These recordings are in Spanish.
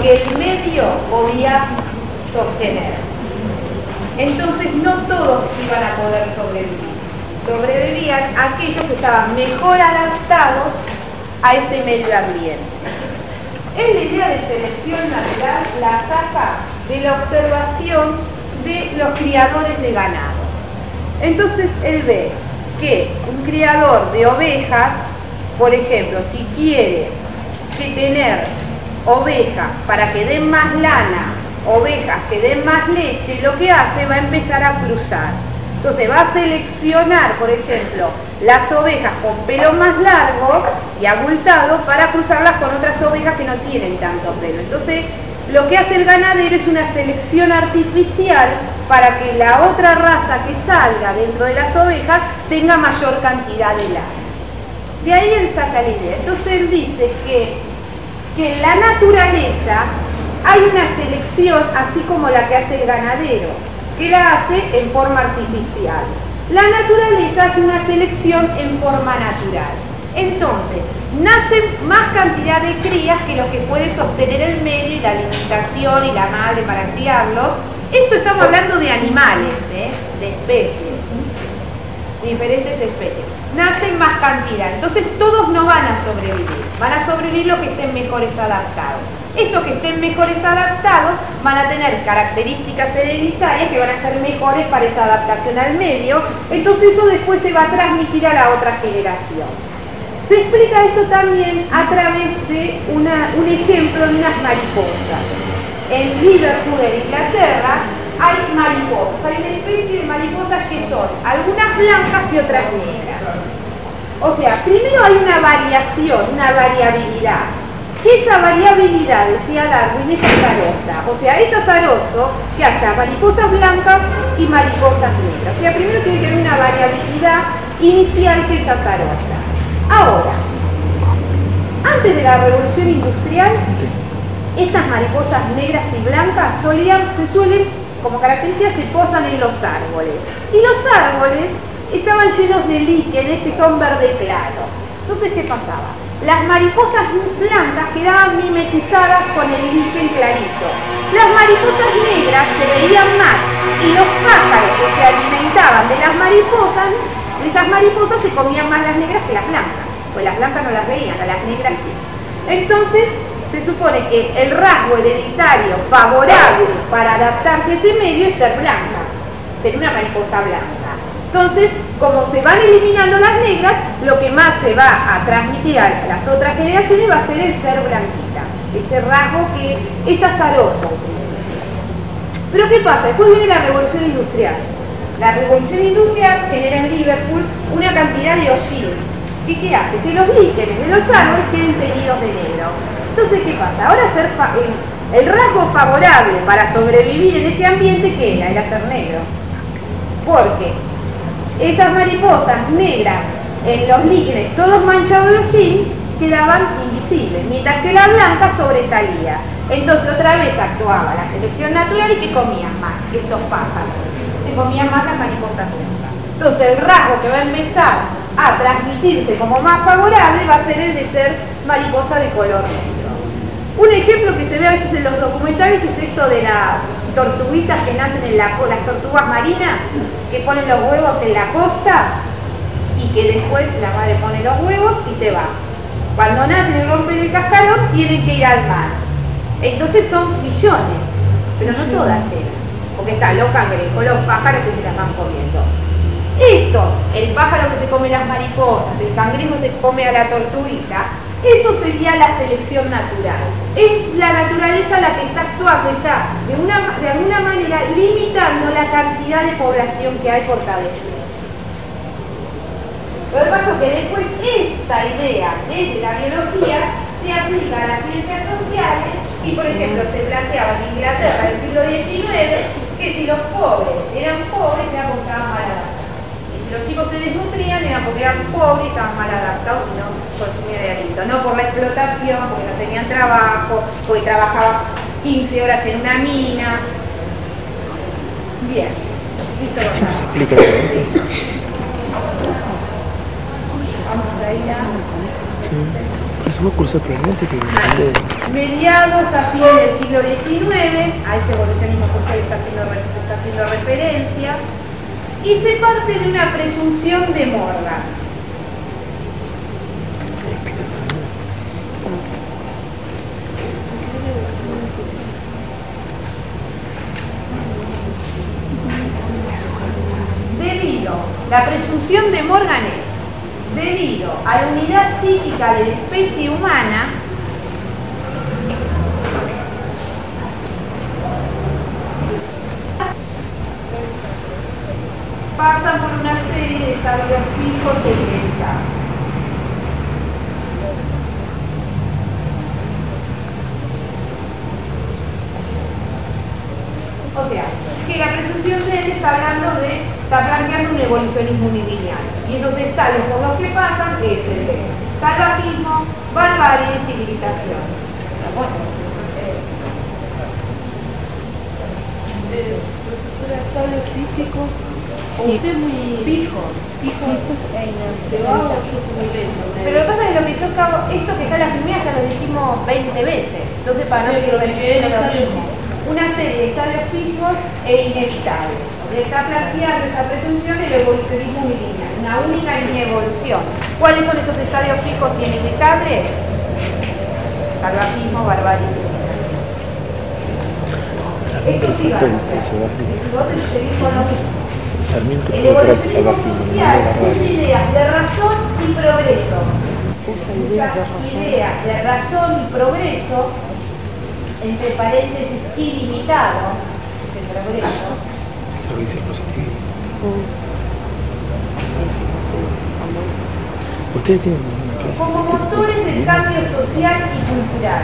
que el medio podía sostener. Entonces no todos iban a poder sobrevivir. Sobrevivían aquellos que estaban mejor adaptados a ese medio ambiente. Es la idea de selección natural, la saca de la observación de los criadores de ganado. Entonces él ve que un criador de ovejas, por ejemplo, si quiere tener ovejas para que den más lana, ovejas que den más leche, lo que hace va a empezar a cruzar. Entonces va a seleccionar, por ejemplo, las ovejas con pelo más largo y abultado para cruzarlas con otras ovejas que no tienen tanto pelo. Entonces lo que hace el ganadero es una selección artificial para que la otra raza que salga dentro de las ovejas tenga mayor cantidad de lana. De ahí él saca la idea. Entonces él dice que en la naturaleza hay una selección así como la que hace el ganadero, que la hace en forma artificial. La naturaleza hace una selección en forma natural. Entonces, nacen más cantidad de crías que los que puede sostener el medio y la alimentación y la madre para criarlos. Esto estamos hablando de animales, de especies, diferentes especies. Nacen más cantidad, entonces todos no van a sobrevivir los que estén mejores adaptados. Estos que estén mejores adaptados van a tener características hereditarias que van a ser mejores para esa adaptación al medio, entonces eso después se va a transmitir a la otra generación. Se explica esto también a través de un ejemplo de unas mariposas. En Liverpool, en Inglaterra, hay mariposas, hay una especie de mariposas que son algunas blancas y otras negras. O sea, primero hay una variación, una variabilidad. Esa variabilidad, decía Darwin, es azarosa. O sea, es azaroso que haya mariposas blancas y mariposas negras. O sea, primero tiene que haber una variabilidad inicial que es azarosa. Ahora, antes de la Revolución Industrial, estas mariposas negras y blancas se suelen, como característica, se posan en los árboles. Y los árboles estaban llenos de líquenes que son verde claro. Entonces, ¿qué pasaba? Las mariposas blancas quedaban mimetizadas con el líquen clarito. Las mariposas negras se veían más y los pájaros que se alimentaban de las mariposas, de esas mariposas se comían más las negras que las blancas. Pues las blancas no las veían, a las negras sí. Entonces, se supone que el rasgo hereditario favorable para adaptarse a ese medio es ser blanca, ser una mariposa blanca. Entonces, como se van eliminando las negras, lo que más se va a transmitir a las otras generaciones va a ser el ser blanquita, ese rasgo que es azaroso. Pero ¿qué pasa? Después viene la Revolución Industrial. La Revolución Industrial genera en Liverpool una cantidad de hollín. ¿Y qué hace? Que los líquenes de los árboles queden teñidos de negro. Entonces, ¿qué pasa? Ahora el rasgo favorable para sobrevivir en ese ambiente, ¿qué era? Era ser negro. Porque esas mariposas negras en los líquenes, todos manchados de hollín, quedaban invisibles, mientras que la blanca sobresalía. Entonces otra vez actuaba la selección natural y que comían más que estos pájaros. Se comían más las mariposas blancas. Entonces el rasgo que va a empezar a transmitirse como más favorable va a ser el de ser mariposa de color negro. Un ejemplo que se ve a veces en los documentales es esto de las tortuguitas que nacen en las tortugas marinas, que ponen los huevos en la costa y que después la madre pone los huevos y se va. Cuando nacen y rompen el cascarón, tienen que ir al mar. Entonces son millones, pero no todas llegan, porque están los cangrejos, los pájaros que se las van comiendo. Esto, el pájaro que se come las mariposas, el cangrejo que se come a la tortuguita, eso sería la selección natural. Es la naturaleza la que está actuando, está de alguna manera limitando la cantidad de población que hay por cada especie. Lo que pasa es que después esta idea desde la biología se aplica a las ciencias sociales y, por ejemplo, se planteaba en Inglaterra del siglo XIX que si los pobres eran pobres era porque estaban mal adaptados. Y si los chicos se desnutrían era porque eran pobres y estaban mal adaptados y no consumían el alimento. No por la explotación, porque no tenían trabajo, porque trabajaban 15 horas en una mina. Bien. Listo. Vamos a ir a... Es un curso previamente que... Mediados a fines del XIX, a ese evolucionismo social está haciendo referencia, y se parte de una presunción de Morgan. La presunción de Morgan es, debido a la unidad psíquica de la especie humana, pasan por una serie de estadios fijos e inevitables. O sea, que la presunción de él está planteando un evolucionismo lineal. Y esos estadios por los que pasan es el de salvajismo, barbarie y civilización. Profesora, estado físico, usted muy fijo pero lo que pasa es que lo que yo acabo, esto que está en la primera ya lo dijimos 20 veces, entonces para no seguir repitiendo lo mismo. Una serie de estadios fijos e inevitables. Está planteando esa presunción del evolucionismo lineal, una única línea de evolución. ¿Cuáles son esos estadios fijos y inevitables? Salvajismo, barbarie. Esto sí va a ser. Vos seguís con lo mismo. El evolucionismo social usa ideas de razón y progreso. Usa ideas de razón y progreso, entre paréntesis ilimitado, el progreso. Eso dice el positivismo. Ustedes tienen una clase como motores del cambio social y cultural.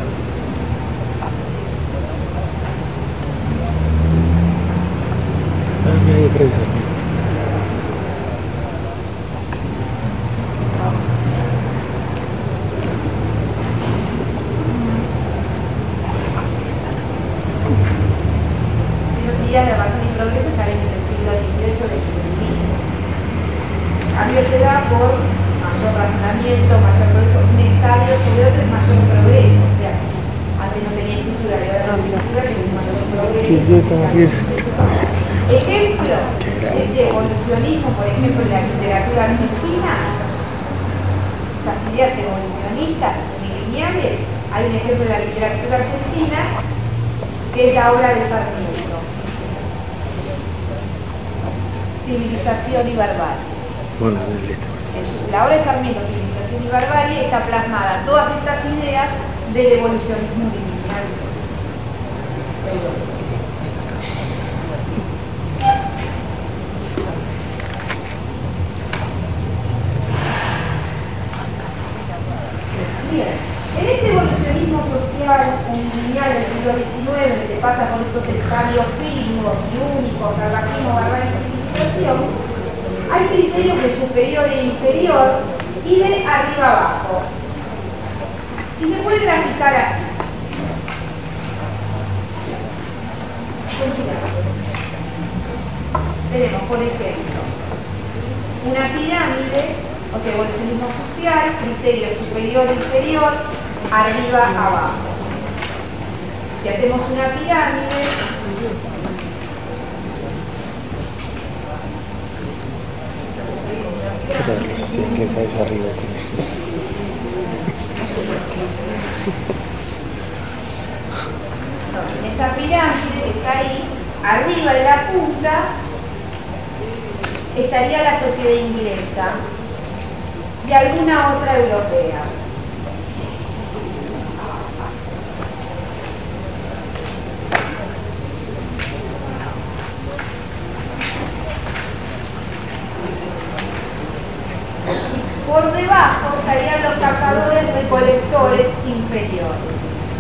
mira, hay presa. De razón y progreso ya viene del siglo XVIII del feminismo. Cambio se da por mayor razonamiento, mayor progreso, un estadio sobre otro es mayor progreso, o sea, antes no tenía estructura, y ahora no tiene estructura, que es mayor progreso. Ejemplo de este evolucionismo, por ejemplo, en la literatura argentina, las ideas evolucionistas y lineales, hay un ejemplo de la literatura argentina que es la obra del Sarmiento. Civilización y barbarie. Bueno, la obra de Sarmiento, Civilización y barbarie, está plasmada todas estas ideas del evolucionismo lineal. Bien, en este evolucionismo social lineal del siglo XIX, que pasa por estos estadios fijos y únicos, salvajismo, barbarie y civilización, hay criterios de superior e inferior y de arriba abajo. Y se puede graficar así. Tenemos, por ejemplo, una pirámide, o sea, evolucionismo social, criterio superior e inferior, arriba abajo. Si hacemos una pirámide, que está ahí arriba. en esta pirámide que está ahí, arriba de la punta, estaría la sociedad inglesa y alguna otra europea. Por debajo estarían los cazadores recolectores inferiores.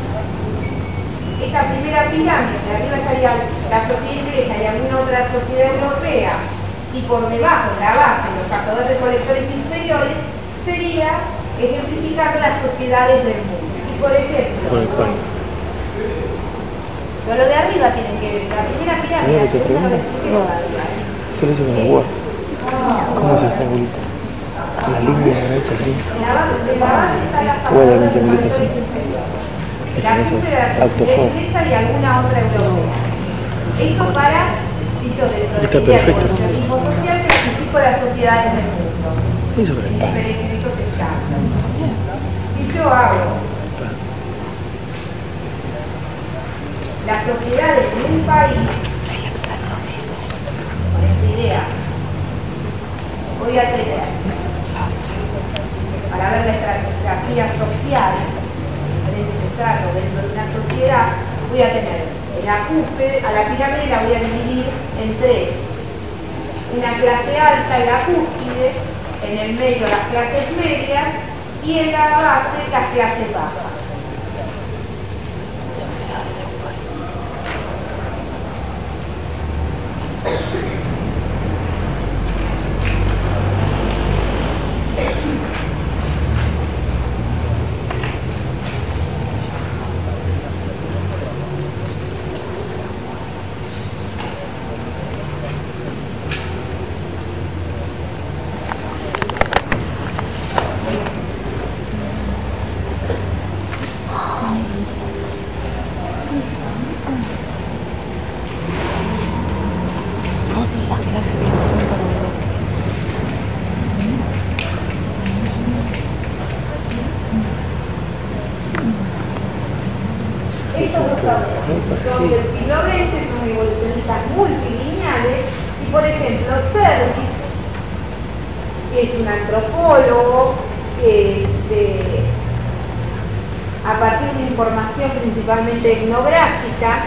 Esta primera pirámide, de arriba estaría la sociedad inglesa y alguna otra sociedad europea, y por debajo, en la base, los cazadores recolectores inferiores, sería ejemplificando las sociedades del mundo. Y por ejemplo, pero lo de arriba tienen que ver, la primera pirámide, la segunda no lo expliqué todavía. Eso le hizo una agua. ¿Cómo es esta bolita? La línea derecha, así. En la base está la Bueno, la bolita así. La cúspide de la sociedad inglesa y alguna otra europea. Eso para, si yo dentro de la evolucionismo social clasifico las sociedades del mundo. Diferentes estándar. Si yo hago las sociedades de un país, con esta idea, voy a tener, para ver la estrategia social, diferentes estratos dentro de una sociedad, voy a tener en la cúspide, a la pirámide la voy a dividir en tres. Una clase alta en la cúspide, en el medio las clases medias y en la base las clases bajas. Estos dos autores son del siglo XX, son evolucionistas multilineales y, por ejemplo, Service, que es un antropólogo que a partir de información principalmente etnográfica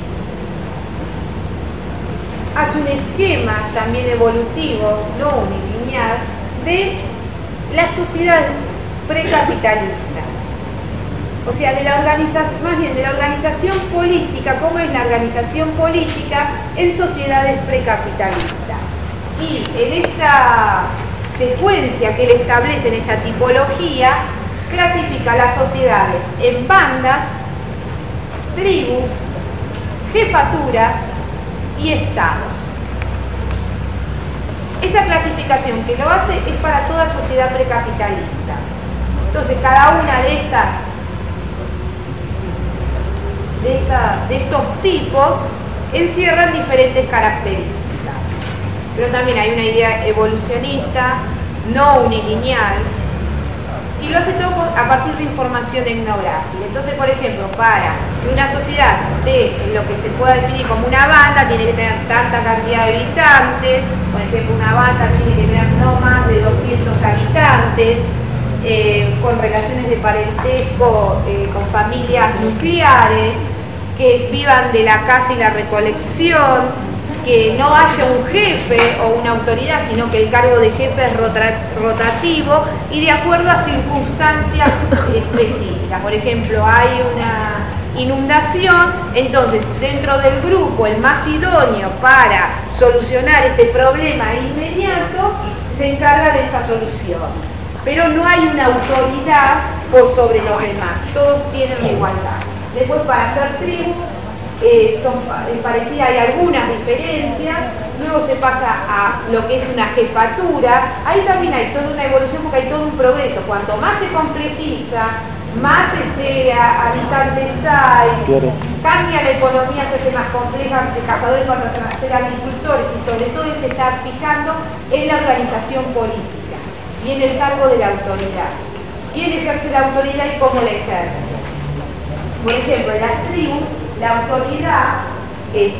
hace un esquema también evolutivo, no unilineal, de las sociedades precapitalistas. O sea, de la organización, más bien de la organización política, cómo es la organización política en sociedades precapitalistas. Y en esta secuencia que él establece, en esta tipología, clasifica las sociedades en bandas, tribus, jefaturas y estados. Esa clasificación que lo hace es para toda sociedad precapitalista. Entonces, cada una de estos tipos encierran diferentes características. Pero también hay una idea evolucionista, no unilineal, y lo hace todo a partir de información etnográfica. Entonces, por ejemplo, para una sociedad de lo que se pueda definir como una banda, tiene que tener tanta cantidad de habitantes. Por ejemplo, una banda tiene que tener no más de 200 habitantes, con relaciones de parentesco con familias nucleares, que vivan de la caza y la recolección, que no haya un jefe o una autoridad, sino que el cargo de jefe es rotativo y de acuerdo a circunstancias específicas. Por ejemplo, hay una inundación, entonces dentro del grupo el más idóneo para solucionar ese problema inmediato se encarga de esa solución. Pero no hay una autoridad por sobre los demás, todos tienen igualdad. Después, para hacer tribus, son parecidas, hay algunas diferencias. Luego se pasa a lo que es una jefatura. Ahí también hay toda una evolución porque hay todo un progreso. Cuanto más se complejiza, más habitantes hay, cambia la economía, se hace más compleja, de cazadores pasan a ser agricultores y sobre todo se está fijando en la organización política y en el cargo de la autoridad. ¿Quién ejerce la autoridad y cómo la ejerce? Por ejemplo, en las tribus, la autoridad es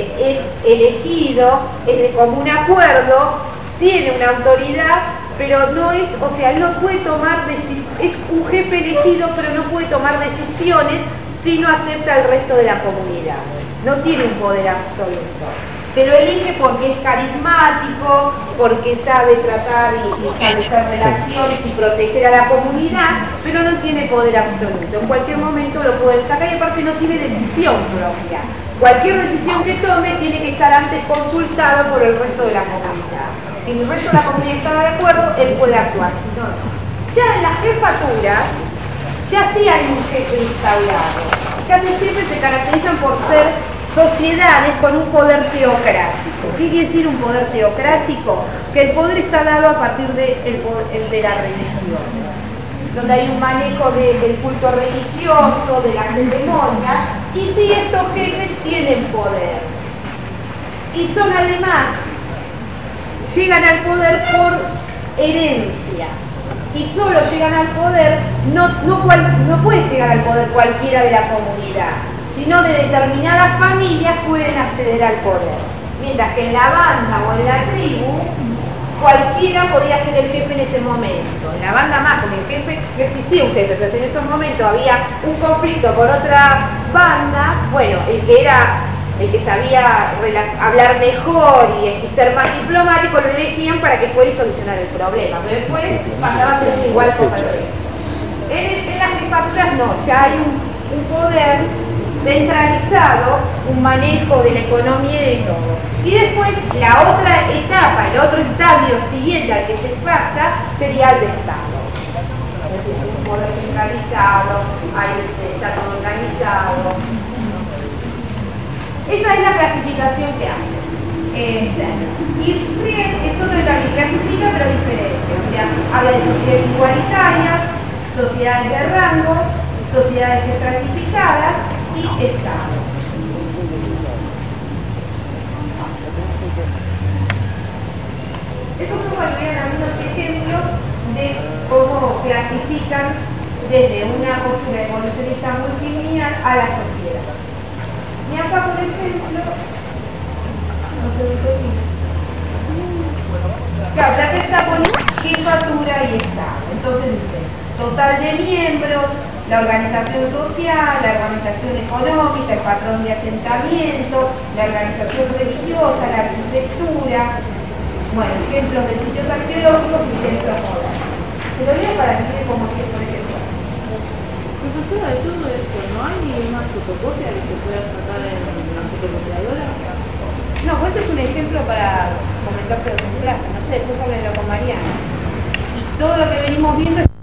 elegido, es de común acuerdo, tiene una autoridad, pero no es, o sea, él no puede tomar decisiones, es un jefe elegido, pero no puede tomar decisiones si no acepta al resto de la comunidad. No tiene un poder absoluto. Se lo elige porque es carismático, porque sabe tratar y establecer relaciones y proteger a la comunidad, pero no tiene poder absoluto. En cualquier momento lo pueden sacar y aparte no tiene decisión propia. Cualquier decisión que tome tiene que estar antes consultado por el resto de la comunidad. Si el resto de la comunidad está de acuerdo, él puede actuar. Si no, no. Ya en las jefaturas, ya sí hay un jefe instaurado. Casi siempre se caracterizan por ser sociedades con un poder teocrático. ¿Qué quiere decir un poder teocrático? Que el poder está dado a partir de la religión. donde hay un manejo del culto religioso, de las ceremonias, y si estos jefes tienen poder. Y son además, llegan al poder por herencia. Y solo llegan al poder, no puede llegar al poder cualquiera de la comunidad, sino de determinadas familias pueden acceder al poder. Mientras que en la banda o en la tribu, cualquiera podía ser el jefe en ese momento. En la banda más, como el jefe, no existía un jefe, pero si en esos momentos había un conflicto con otra banda, bueno, el que sabía hablar mejor y ser más diplomático, lo elegían para que fuera y solucionar el problema. Pero después pasaba a ser igual con el resto. En las jefaturas no, ya hay un poder centralizado, un manejo de la economía y de todo. Y después la otra etapa, el otro estadio siguiente al que se pasa sería el de Estado. Es decir, un poder centralizado, está todo organizado. Esa es la clasificación que hace. Y Fried es otro de la que clasifica, pero diferente. O sea, habla de sociedades igualitarias, sociedades de rango, sociedades estratificadas y Estado. Estos son algunos ejemplos de cómo clasifican desde una postura evolucionista multilineal a la sociedad. Y acá, por ejemplo, claro, ya que está poniendo jefatura y Estado. Entonces dice, total de miembros, la organización social, la organización económica, el patrón de asentamiento, la organización religiosa, la arquitectura, bueno, ejemplos de sitios arqueológicos y centros modernos. Se lo digo para que como que, por ejemplo. Profesora, de todo esto, ¿no hay más fotocopia que se pueda sacar en la fotocopiadora? No, pues este es un ejemplo para comentárselo en clase, no sé, después háblenlo con Mariana. Y todo lo que venimos viendo